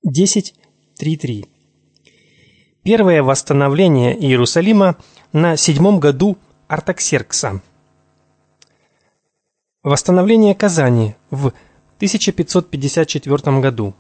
10.3.3. Первое восстановление Иерусалима на 7-м году Артаксеркса. Восстановление Казани в 1554 году.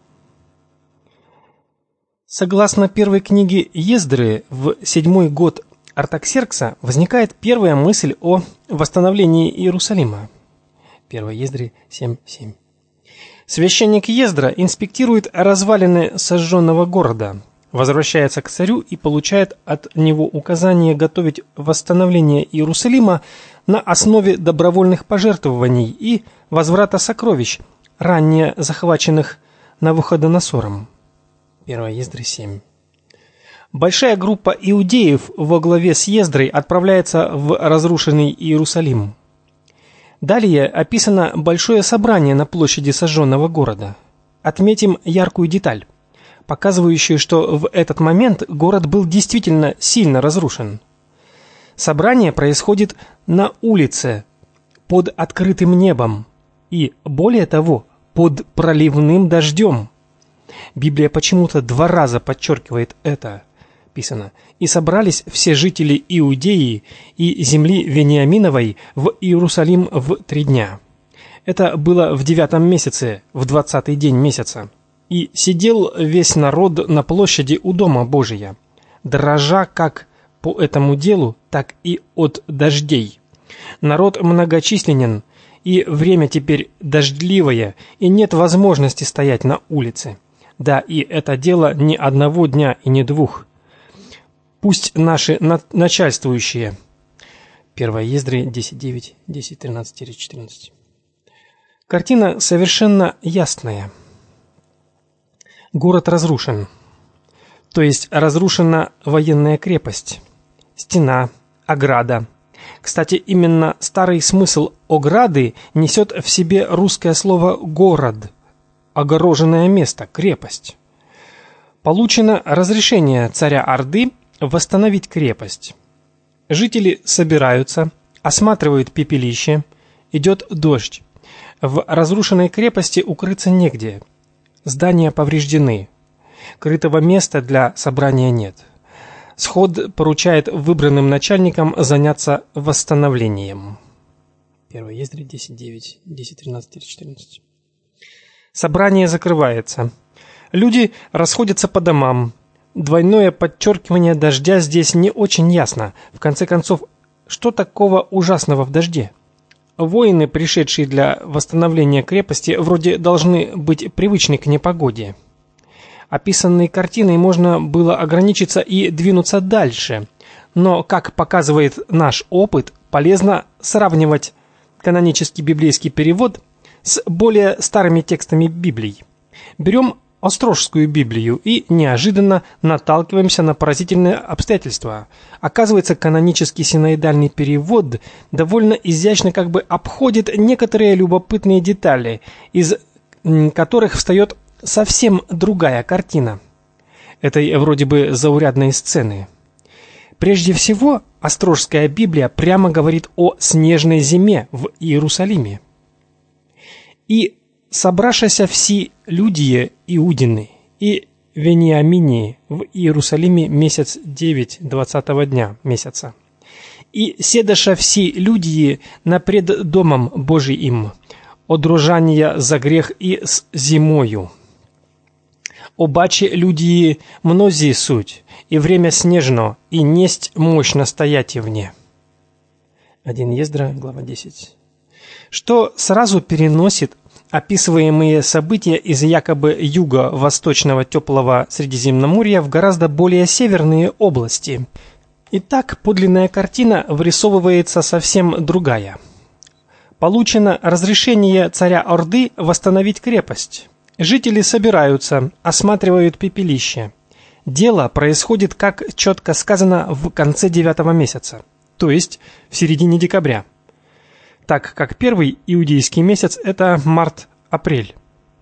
Согласно первой книге Ездры, в 7-й год Артаксеркса возникает первая мысль о восстановлении Иерусалима. 1 Ездры 7.7. Священник Ездра инспектирует развалины сожженного города, возвращается к царю и получает от него указание готовить восстановление Иерусалима на основе добровольных пожертвований и возврата сокровищ, ранее захваченных Навуходоносором. 1 Ездры 7. Большая группа иудеев во главе с Ездрой отправляется в разрушенный Иерусалим. Далее описано большое собрание на площади сожженного города. Отметим яркую деталь, показывающую, что в этот момент город был действительно сильно разрушен. Собрание происходит на улице, под открытым небом и, более того, под проливным дождем. Библия почему-то 2 раза подчеркивает это. Писано: «И собрались все жители Иудеи и земли Вениаминовой в Иерусалим в 3 дня». Это было в 9-м месяце, в 20-й день месяца. «И сидел весь народ на площади у Дома Божия, дрожа как по этому делу, так и от дождей. Народ многочисленен, и время теперь дождливое, и нет возможности стоять на улице. Да, и это дело не 1 дня и не 2. Пусть наши начальствующие». 1 Ездры 10.9, 10.13-14. Картина совершенно ясная. Город разрушен. То есть разрушена военная крепость, стена, ограда. Кстати, именно старый смысл ограды несет в себе русское слово «город», огороженное место, крепость. Получено разрешение царя Орды восстановить крепость. Жители собираются, осматривают пепелище, идет дождь. В разрушенной крепости укрыться негде. Здания повреждены. Крытого места для собрания нет. Сход поручает выбранным начальникам заняться восстановлением. 1 Ездры 10.9, 10.13-14. Собрание закрывается. Люди расходятся по домам. Двойное подчеркивание дождя здесь не очень ясно. В конце концов, что такого ужасного в дожде? Воины, пришедшие для восстановления крепости, вроде должны быть привычны к непогоде. Описанной картиной можно было ограничиться и двинуться дальше. Но, как показывает наш опыт, полезно сравнивать канонический библейский перевод с более старыми текстами Библии. Берем Острожскую Библию и неожиданно наталкиваемся на поразительные обстоятельства. Оказывается, канонический синоидальный перевод довольно изящно как бы обходит некоторые любопытные детали, из которых встает совсем другая картина этой вроде бы заурядной сцены. Прежде всего, Острожская Библия прямо говорит о снежной зиме в Иерусалиме. «И собрашася все люди Иудины и Вениамини в Иерусалиме месяц 9 20-го дня месяца. И седаша все люди напред Домом Божиим, одружания за грех и с зимою. Обаче люди мнози суть, и время снежно, и несть мощно стоять вне». 1 Ездра, глава 10. Что сразу переносит описываемые события из якобы юго-восточного теплого Средиземноморья в гораздо более северные области. Итак, подлинная картина вырисовывается совсем другая. Получено разрешение царя Орды восстановить крепость. Жители собираются, осматривают пепелище. Дело происходит, как четко сказано, в конце 9-го месяца, то есть в середине декабря, так как первый иудейский месяц – это март-апрель.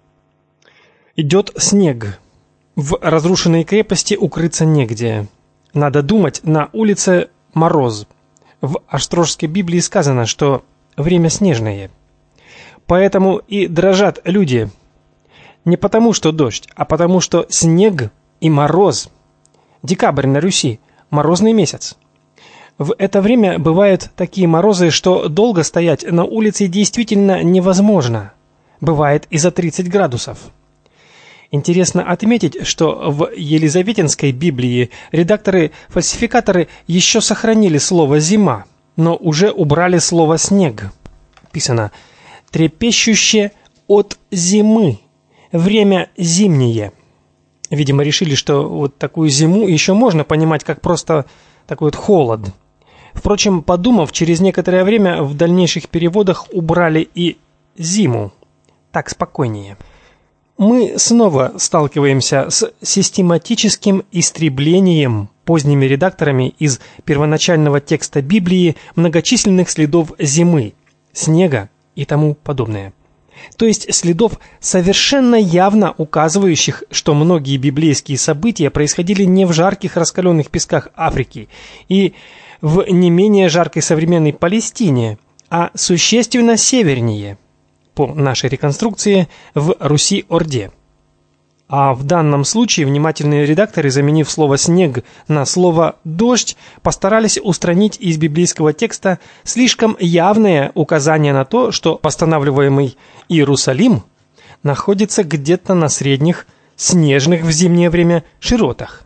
Идет снег. В разрушенной крепости укрыться негде. Надо думать, на улице мороз. В Острожской Библии сказано, что время снежное. Поэтому и дрожат люди. Не потому, что дождь, а потому, что снег и мороз. Декабрь на Руси – морозный месяц. В это время бывают такие морозы, что долго стоять на улице действительно невозможно. Бывает и за 30 градусов. Интересно отметить, что в Елизаветинской Библии редакторы-фальсификаторы еще сохранили слово «зима», но уже убрали слово «снег». Писано «трепещуще от зимы, время зимнее». Видимо, решили, что вот такую зиму еще можно понимать как просто такой вот холод. Впрочем, подумав, через некоторое время в дальнейших переводах убрали и «зиму». Так спокойнее. Мы снова сталкиваемся с систематическим истреблением поздними редакторами из первоначального текста Библии многочисленных следов зимы, снега и тому подобное. То есть следов, совершенно явно указывающих, что многие библейские события происходили не в жарких раскаленных песках Африки и в не менее жаркой современной Палестине, а существенно севернее, по нашей реконструкции, в Руси-Орде. А в данном случае внимательные редакторы, заменив слово «снег» на слово «дождь», постарались устранить из библейского текста слишком явное указание на то, что восстанавливаемый Иерусалим находится где-то на средних, снежных в зимнее время широтах.